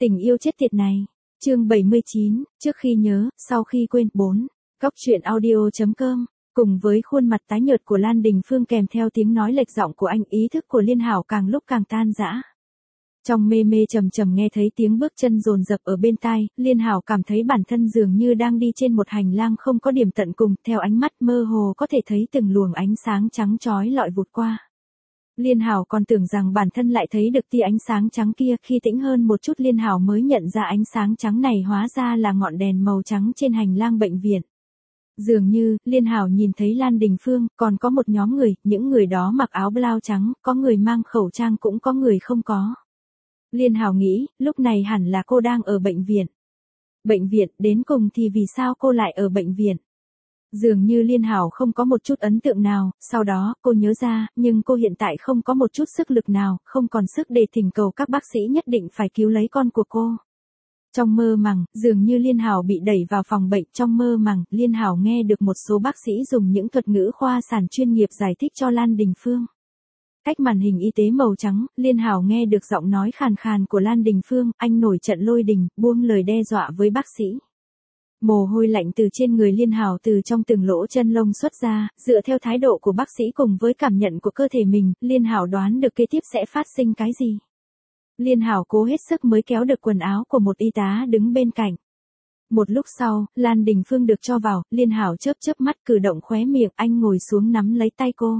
Tình yêu chết tiệt này. Chương 79, trước khi nhớ, sau khi quên 4. Góc truyện audio.com. Cùng với khuôn mặt tái nhợt của Lan Đình Phương kèm theo tiếng nói lệch giọng của anh, ý thức của Liên Hảo càng lúc càng tan rã. Trong mê mê trầm trầm nghe thấy tiếng bước chân dồn dập ở bên tai, Liên Hảo cảm thấy bản thân dường như đang đi trên một hành lang không có điểm tận cùng, theo ánh mắt mơ hồ có thể thấy từng luồng ánh sáng trắng chói lọi vụt qua. Liên Hảo còn tưởng rằng bản thân lại thấy được tia ánh sáng trắng kia, khi tĩnh hơn một chút Liên Hảo mới nhận ra ánh sáng trắng này hóa ra là ngọn đèn màu trắng trên hành lang bệnh viện. Dường như, Liên Hảo nhìn thấy Lan Đình Phương, còn có một nhóm người, những người đó mặc áo blau trắng, có người mang khẩu trang cũng có người không có. Liên Hảo nghĩ, lúc này hẳn là cô đang ở bệnh viện. Bệnh viện, đến cùng thì vì sao cô lại ở bệnh viện? Dường như Liên Hảo không có một chút ấn tượng nào, sau đó, cô nhớ ra, nhưng cô hiện tại không có một chút sức lực nào, không còn sức để thỉnh cầu các bác sĩ nhất định phải cứu lấy con của cô. Trong mơ màng, dường như Liên Hảo bị đẩy vào phòng bệnh, trong mơ màng, Liên Hảo nghe được một số bác sĩ dùng những thuật ngữ khoa sản chuyên nghiệp giải thích cho Lan Đình Phương. Cách màn hình y tế màu trắng, Liên Hảo nghe được giọng nói khàn khàn của Lan Đình Phương, anh nổi trận lôi đình, buông lời đe dọa với bác sĩ. Mồ hôi lạnh từ trên người Liên Hảo từ trong từng lỗ chân lông xuất ra, dựa theo thái độ của bác sĩ cùng với cảm nhận của cơ thể mình, Liên Hảo đoán được kế tiếp sẽ phát sinh cái gì. Liên Hảo cố hết sức mới kéo được quần áo của một y tá đứng bên cạnh. Một lúc sau, Lan Đình Phương được cho vào, Liên Hảo chớp chớp mắt cử động khóe miệng, anh ngồi xuống nắm lấy tay cô.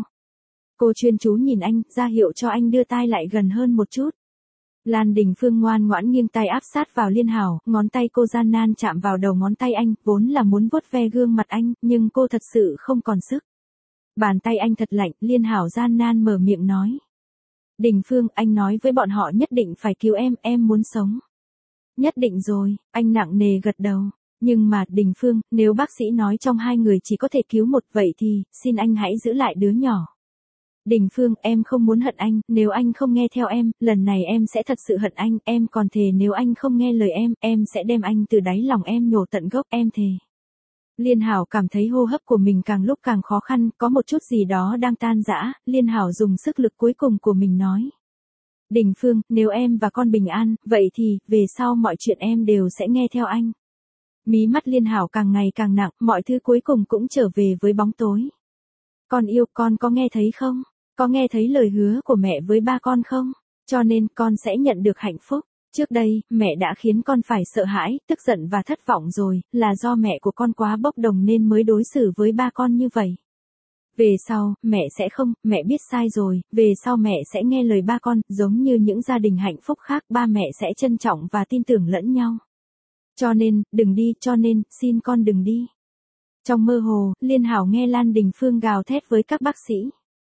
Cô chuyên chú nhìn anh, ra hiệu cho anh đưa tai lại gần hơn một chút. Lan Đình Phương ngoan ngoãn nghiêng tay áp sát vào Liên Hảo, ngón tay cô gian nan chạm vào đầu ngón tay anh, vốn là muốn vuốt ve gương mặt anh, nhưng cô thật sự không còn sức. Bàn tay anh thật lạnh, Liên Hảo gian nan mở miệng nói. Đình Phương, anh nói với bọn họ nhất định phải cứu em muốn sống. Nhất định rồi, anh nặng nề gật đầu. Nhưng mà, Đình Phương, nếu bác sĩ nói trong hai người chỉ có thể cứu một, vậy thì, xin anh hãy giữ lại đứa nhỏ. Đình Phương, em không muốn hận anh, nếu anh không nghe theo em, lần này em sẽ thật sự hận anh, em còn thề nếu anh không nghe lời em sẽ đem anh từ đáy lòng em nhổ tận gốc, em thề. Liên Hảo cảm thấy hô hấp của mình càng lúc càng khó khăn, có một chút gì đó đang tan rã, Liên Hảo dùng sức lực cuối cùng của mình nói. Đình Phương, nếu em và con bình an, vậy thì, về sau mọi chuyện em đều sẽ nghe theo anh. Mí mắt Liên Hảo càng ngày càng nặng, mọi thứ cuối cùng cũng trở về với bóng tối. Con yêu, con có nghe thấy không? Có nghe thấy lời hứa của mẹ với ba con không? Cho nên con sẽ nhận được hạnh phúc. Trước đây, mẹ đã khiến con phải sợ hãi, tức giận và thất vọng rồi, là do mẹ của con quá bốc đồng nên mới đối xử với ba con như vậy. Về sau, mẹ sẽ không, mẹ biết sai rồi, về sau mẹ sẽ nghe lời ba con, giống như những gia đình hạnh phúc khác, ba mẹ sẽ trân trọng và tin tưởng lẫn nhau. Cho nên, đừng đi, xin con đừng đi. Trong mơ hồ, Liên Hảo nghe Lan Đình Phương gào thét với các bác sĩ.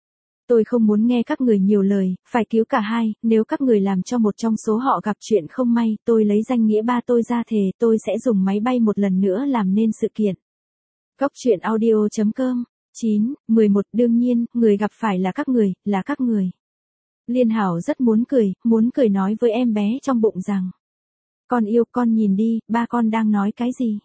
Tôi không muốn nghe các người nhiều lời, phải cứu cả hai, nếu các người làm cho một trong số họ gặp chuyện không may, tôi lấy danh nghĩa ba tôi ra thề, tôi sẽ dùng máy bay một lần nữa làm nên sự kiện. Góc truyện audio.com. 9, 11, đương nhiên, người gặp phải là các người. Liên Hảo rất muốn cười nói với em bé trong bụng rằng. Con yêu, con nhìn đi, ba con đang nói cái gì?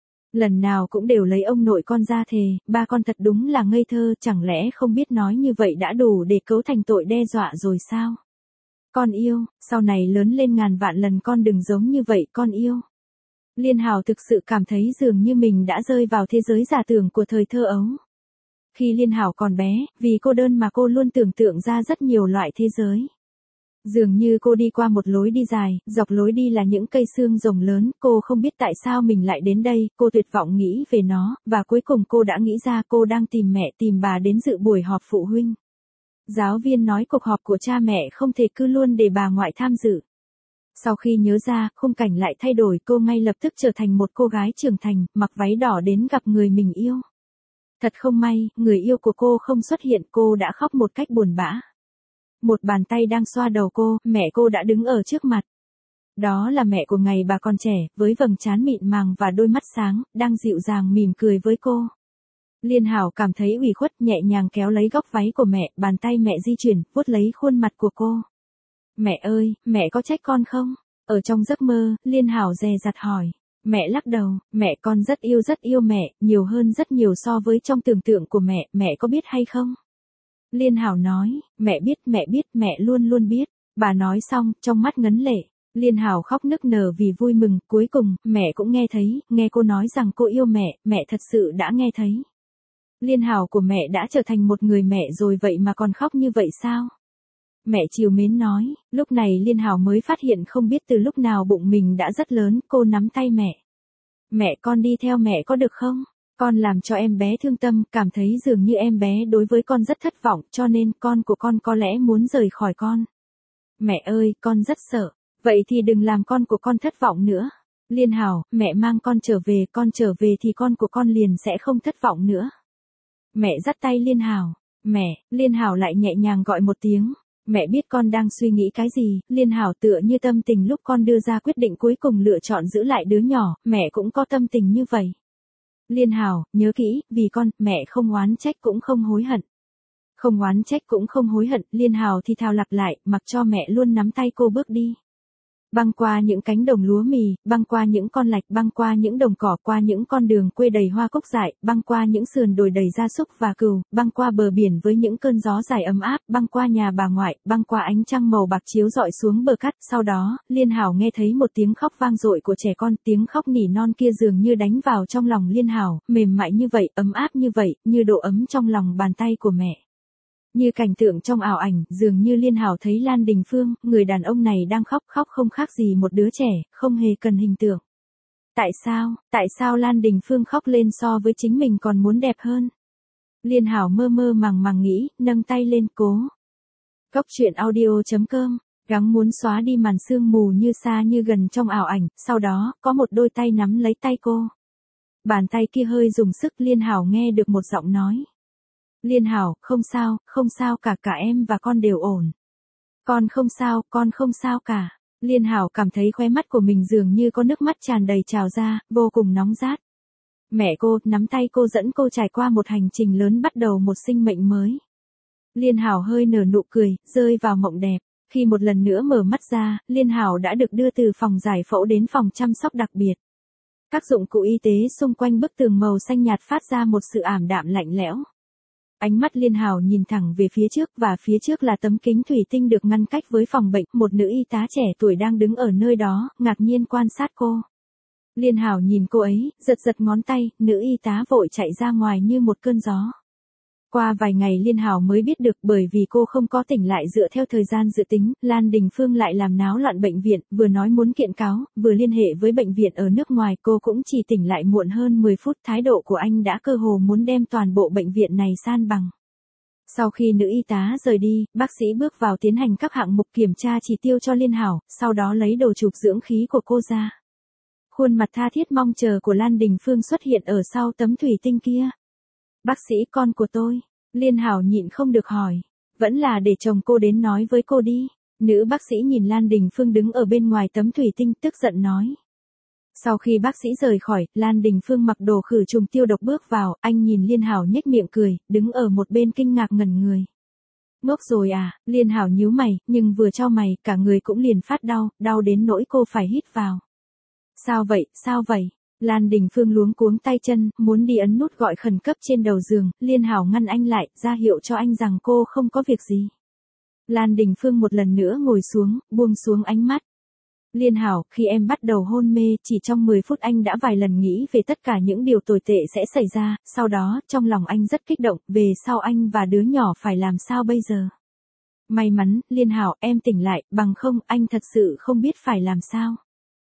Lần nào cũng đều lấy ông nội con ra thề, ba con thật đúng là ngây thơ, chẳng lẽ không biết nói như vậy đã đủ để cấu thành tội đe dọa rồi sao? Con yêu, sau này lớn lên ngàn vạn lần con đừng giống như vậy, con yêu. Liên Hảo thực sự cảm thấy dường như mình đã rơi vào thế giới giả tưởng của thời thơ ấu. Khi Liên Hảo còn bé, vì cô đơn mà cô luôn tưởng tượng ra rất nhiều loại thế giới. Dường như cô đi qua một lối đi dài, dọc lối đi là những cây xương rồng lớn, cô không biết tại sao mình lại đến đây, cô tuyệt vọng nghĩ về nó, và cuối cùng cô đã nghĩ ra cô đang tìm mẹ tìm bà đến dự buổi họp phụ huynh. Giáo viên nói cuộc họp của cha mẹ không thể cứ luôn để bà ngoại tham dự. Sau khi nhớ ra, khung cảnh lại thay đổi, cô ngay lập tức trở thành một cô gái trưởng thành, mặc váy đỏ đến gặp người mình yêu. Thật không may, người yêu của cô không xuất hiện, cô đã khóc một cách buồn bã. Một bàn tay đang xoa đầu cô, mẹ cô đã đứng ở trước mặt. Đó là mẹ của ngày bà còn trẻ, với vầng trán mịn màng và đôi mắt sáng, đang dịu dàng mỉm cười với cô. Liên Hảo cảm thấy ủy khuất, nhẹ nhàng kéo lấy góc váy của mẹ, bàn tay mẹ di chuyển, vuốt lấy khuôn mặt của cô. Mẹ ơi, mẹ có trách con không? Ở trong giấc mơ, Liên Hảo dè dặt hỏi. Mẹ lắc đầu, mẹ con rất yêu mẹ, nhiều hơn rất nhiều so với trong tưởng tượng của mẹ có biết hay không? Liên Hảo nói, mẹ biết, mẹ luôn luôn biết. Bà nói xong, trong mắt ngấn lệ. Liên Hảo khóc nức nở vì vui mừng, cuối cùng, mẹ cũng nghe thấy, nghe cô nói rằng cô yêu mẹ thật sự đã nghe thấy. Liên Hảo của mẹ đã trở thành một người mẹ rồi vậy mà còn khóc như vậy sao? Mẹ trìu mến nói, lúc này Liên Hảo mới phát hiện không biết từ lúc nào bụng mình đã rất lớn, cô nắm tay mẹ. Mẹ con đi theo mẹ có được không? Con làm cho em bé thương tâm, cảm thấy dường như em bé đối với con rất thất vọng, cho nên con của con có lẽ muốn rời khỏi con. Mẹ ơi, con rất sợ. Vậy thì đừng làm con của con thất vọng nữa. Liên Hảo, mẹ mang con trở về thì con của con liền sẽ không thất vọng nữa. Mẹ dắt tay Liên Hảo. Mẹ, Liên Hảo lại nhẹ nhàng gọi một tiếng. Mẹ biết con đang suy nghĩ cái gì, Liên Hảo tựa như tâm tình lúc con đưa ra quyết định cuối cùng lựa chọn giữ lại đứa nhỏ, mẹ cũng có tâm tình như vậy. Liên Hảo, nhớ kỹ, vì con, mẹ không oán trách cũng không hối hận. Không oán trách cũng không hối hận, Liên Hảo thì thào lặp lại, mặc cho mẹ luôn nắm tay cô bước đi. Băng qua những cánh đồng lúa mì, băng qua những con lạch, băng qua những đồng cỏ, qua những con đường quê đầy hoa cúc dại, băng qua những sườn đồi đầy gia súc và cừu, băng qua bờ biển với những cơn gió dài ấm áp, băng qua nhà bà ngoại, băng qua ánh trăng màu bạc chiếu rọi xuống bờ cát. Sau đó, Liên Hảo nghe thấy một tiếng khóc vang dội của trẻ con, tiếng khóc nỉ non kia dường như đánh vào trong lòng Liên Hảo, mềm mại như vậy, ấm áp như vậy, như độ ấm trong lòng bàn tay của mẹ. Như cảnh tượng trong ảo ảnh, dường như Liên Hảo thấy Lan Đình Phương, người đàn ông này đang khóc không khác gì một đứa trẻ, không hề cần hình tượng. Tại sao Lan Đình Phương khóc lên so với chính mình còn muốn đẹp hơn? Liên Hảo mơ mơ màng nghĩ, nâng tay lên cố. Góc truyện audio.com, gắng muốn xóa đi màn sương mù như xa như gần trong ảo ảnh, sau đó, có một đôi tay nắm lấy tay cô. Bàn tay kia hơi dùng sức, Liên Hảo nghe được một giọng nói. Liên Hảo, không sao cả em và con đều ổn. Con không sao cả. Liên Hảo cảm thấy khóe mắt của mình dường như có nước mắt tràn đầy trào ra, vô cùng nóng rát. Mẹ cô, nắm tay cô dẫn cô trải qua một hành trình lớn bắt đầu một sinh mệnh mới. Liên Hảo hơi nở nụ cười, rơi vào mộng đẹp. Khi một lần nữa mở mắt ra, Liên Hảo đã được đưa từ phòng giải phẫu đến phòng chăm sóc đặc biệt. Các dụng cụ y tế xung quanh bức tường màu xanh nhạt phát ra một sự ảm đạm lạnh lẽo. Ánh mắt Liên Hảo nhìn thẳng về phía trước và phía trước là tấm kính thủy tinh được ngăn cách với phòng bệnh, một nữ y tá trẻ tuổi đang đứng ở nơi đó, ngạc nhiên quan sát cô. Liên Hảo nhìn cô ấy, giật ngón tay, nữ y tá vội chạy ra ngoài như một cơn gió. Qua vài ngày Liên Hảo mới biết được bởi vì cô không có tỉnh lại dựa theo thời gian dự tính, Lan Đình Phương lại làm náo loạn bệnh viện, vừa nói muốn kiện cáo, vừa liên hệ với bệnh viện ở nước ngoài, cô cũng chỉ tỉnh lại muộn hơn 10 phút, thái độ của anh đã cơ hồ muốn đem toàn bộ bệnh viện này san bằng. Sau khi nữ y tá rời đi, bác sĩ bước vào tiến hành các hạng mục kiểm tra chỉ tiêu cho Liên Hảo, sau đó lấy đồ chụp dưỡng khí của cô ra. Khuôn mặt tha thiết mong chờ của Lan Đình Phương xuất hiện ở sau tấm thủy tinh kia. Bác sĩ, con của tôi. Liên Hảo nhịn không được hỏi. Vẫn là để chồng cô đến nói với cô đi. Nữ bác sĩ nhìn Lan Đình Phương đứng ở bên ngoài tấm thủy tinh tức giận nói. Sau khi bác sĩ rời khỏi, Lan Đình Phương mặc đồ khử trùng tiêu độc bước vào, anh nhìn Liên Hảo nhếch miệng cười, đứng ở một bên kinh ngạc ngẩn người. Ngốc rồi à, Liên Hảo nhíu mày, nhưng vừa chau mày, cả người cũng liền phát đau đến nỗi cô phải hít vào. Sao vậy? Lan Đình Phương luống cuống tay chân, muốn đi ấn nút gọi khẩn cấp trên đầu giường, Liên Hảo ngăn anh lại, ra hiệu cho anh rằng cô không có việc gì. Lan Đình Phương một lần nữa ngồi xuống, buông xuống ánh mắt. Liên Hảo, khi em bắt đầu hôn mê, chỉ trong 10 phút anh đã vài lần nghĩ về tất cả những điều tồi tệ sẽ xảy ra, sau đó, trong lòng anh rất kích động, về sau anh và đứa nhỏ phải làm sao bây giờ. May mắn, Liên Hảo, em tỉnh lại, bằng không, anh thật sự không biết phải làm sao.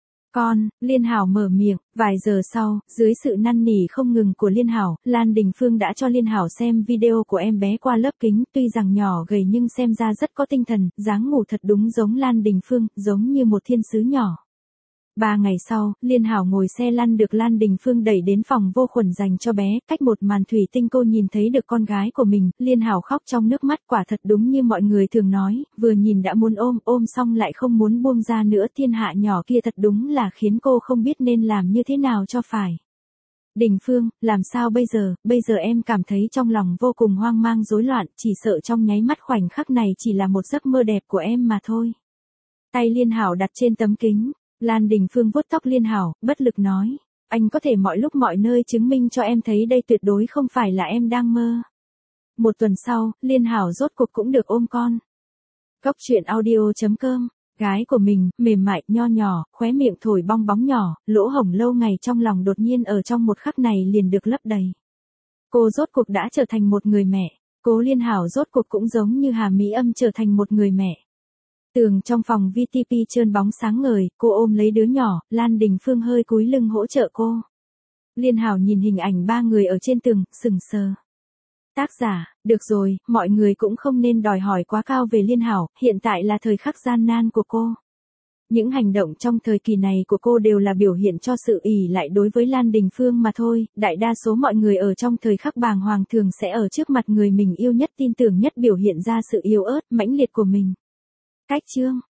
Liên Hảo mở miệng, vài giờ sau, dưới sự năn nỉ không ngừng của Liên Hảo, Lan Đình Phương đã cho Liên Hảo xem video của em bé qua lớp kính, tuy rằng nhỏ gầy nhưng xem ra rất có tinh thần, dáng ngủ thật đúng giống Lan Đình Phương, giống như một thiên sứ nhỏ. 3 ngày sau, Liên Hảo ngồi xe lăn được Lan Đình Phương đẩy đến phòng vô khuẩn dành cho bé, cách một màn thủy tinh cô nhìn thấy được con gái của mình, Liên Hảo khóc trong nước mắt, quả thật đúng như mọi người thường nói, vừa nhìn đã muốn ôm xong lại không muốn buông ra nữa, thiên hạ nhỏ kia thật đúng là khiến cô không biết nên làm như thế nào cho phải. Đình Phương, làm sao bây giờ em cảm thấy trong lòng vô cùng hoang mang rối loạn, chỉ sợ trong nháy mắt khoảnh khắc này chỉ là một giấc mơ đẹp của em mà thôi. Tay Liên Hảo đặt trên tấm kính. Lan Đình Phương vuốt tóc Liên Hảo, bất lực nói. Anh có thể mọi lúc mọi nơi chứng minh cho em thấy đây tuyệt đối không phải là em đang mơ. Một tuần sau, Liên Hảo rốt cuộc cũng được ôm con. Góc truyện audio.com Gái của mình, mềm mại, nho nhỏ, khóe miệng thổi bong bóng nhỏ, lỗ hổng lâu ngày trong lòng đột nhiên ở trong một khắc này liền được lấp đầy. Cô rốt cuộc đã trở thành một người mẹ. Cố Liên Hảo rốt cuộc cũng giống như Hà Mỹ Âm trở thành một người mẹ. Tường trong phòng VTP trơn bóng sáng ngời, cô ôm lấy đứa nhỏ, Lan Đình Phương hơi cúi lưng hỗ trợ cô. Liên Hảo nhìn hình ảnh ba người ở trên tường, sững sờ. Tác giả, được rồi, mọi người cũng không nên đòi hỏi quá cao về Liên Hảo, hiện tại là thời khắc gian nan của cô. Những hành động trong thời kỳ này của cô đều là biểu hiện cho sự ỷ lại đối với Lan Đình Phương mà thôi, đại đa số mọi người ở trong thời khắc bàng hoàng thường sẽ ở trước mặt người mình yêu nhất tin tưởng nhất biểu hiện ra sự yếu ớt, mãnh liệt của mình. Cách chương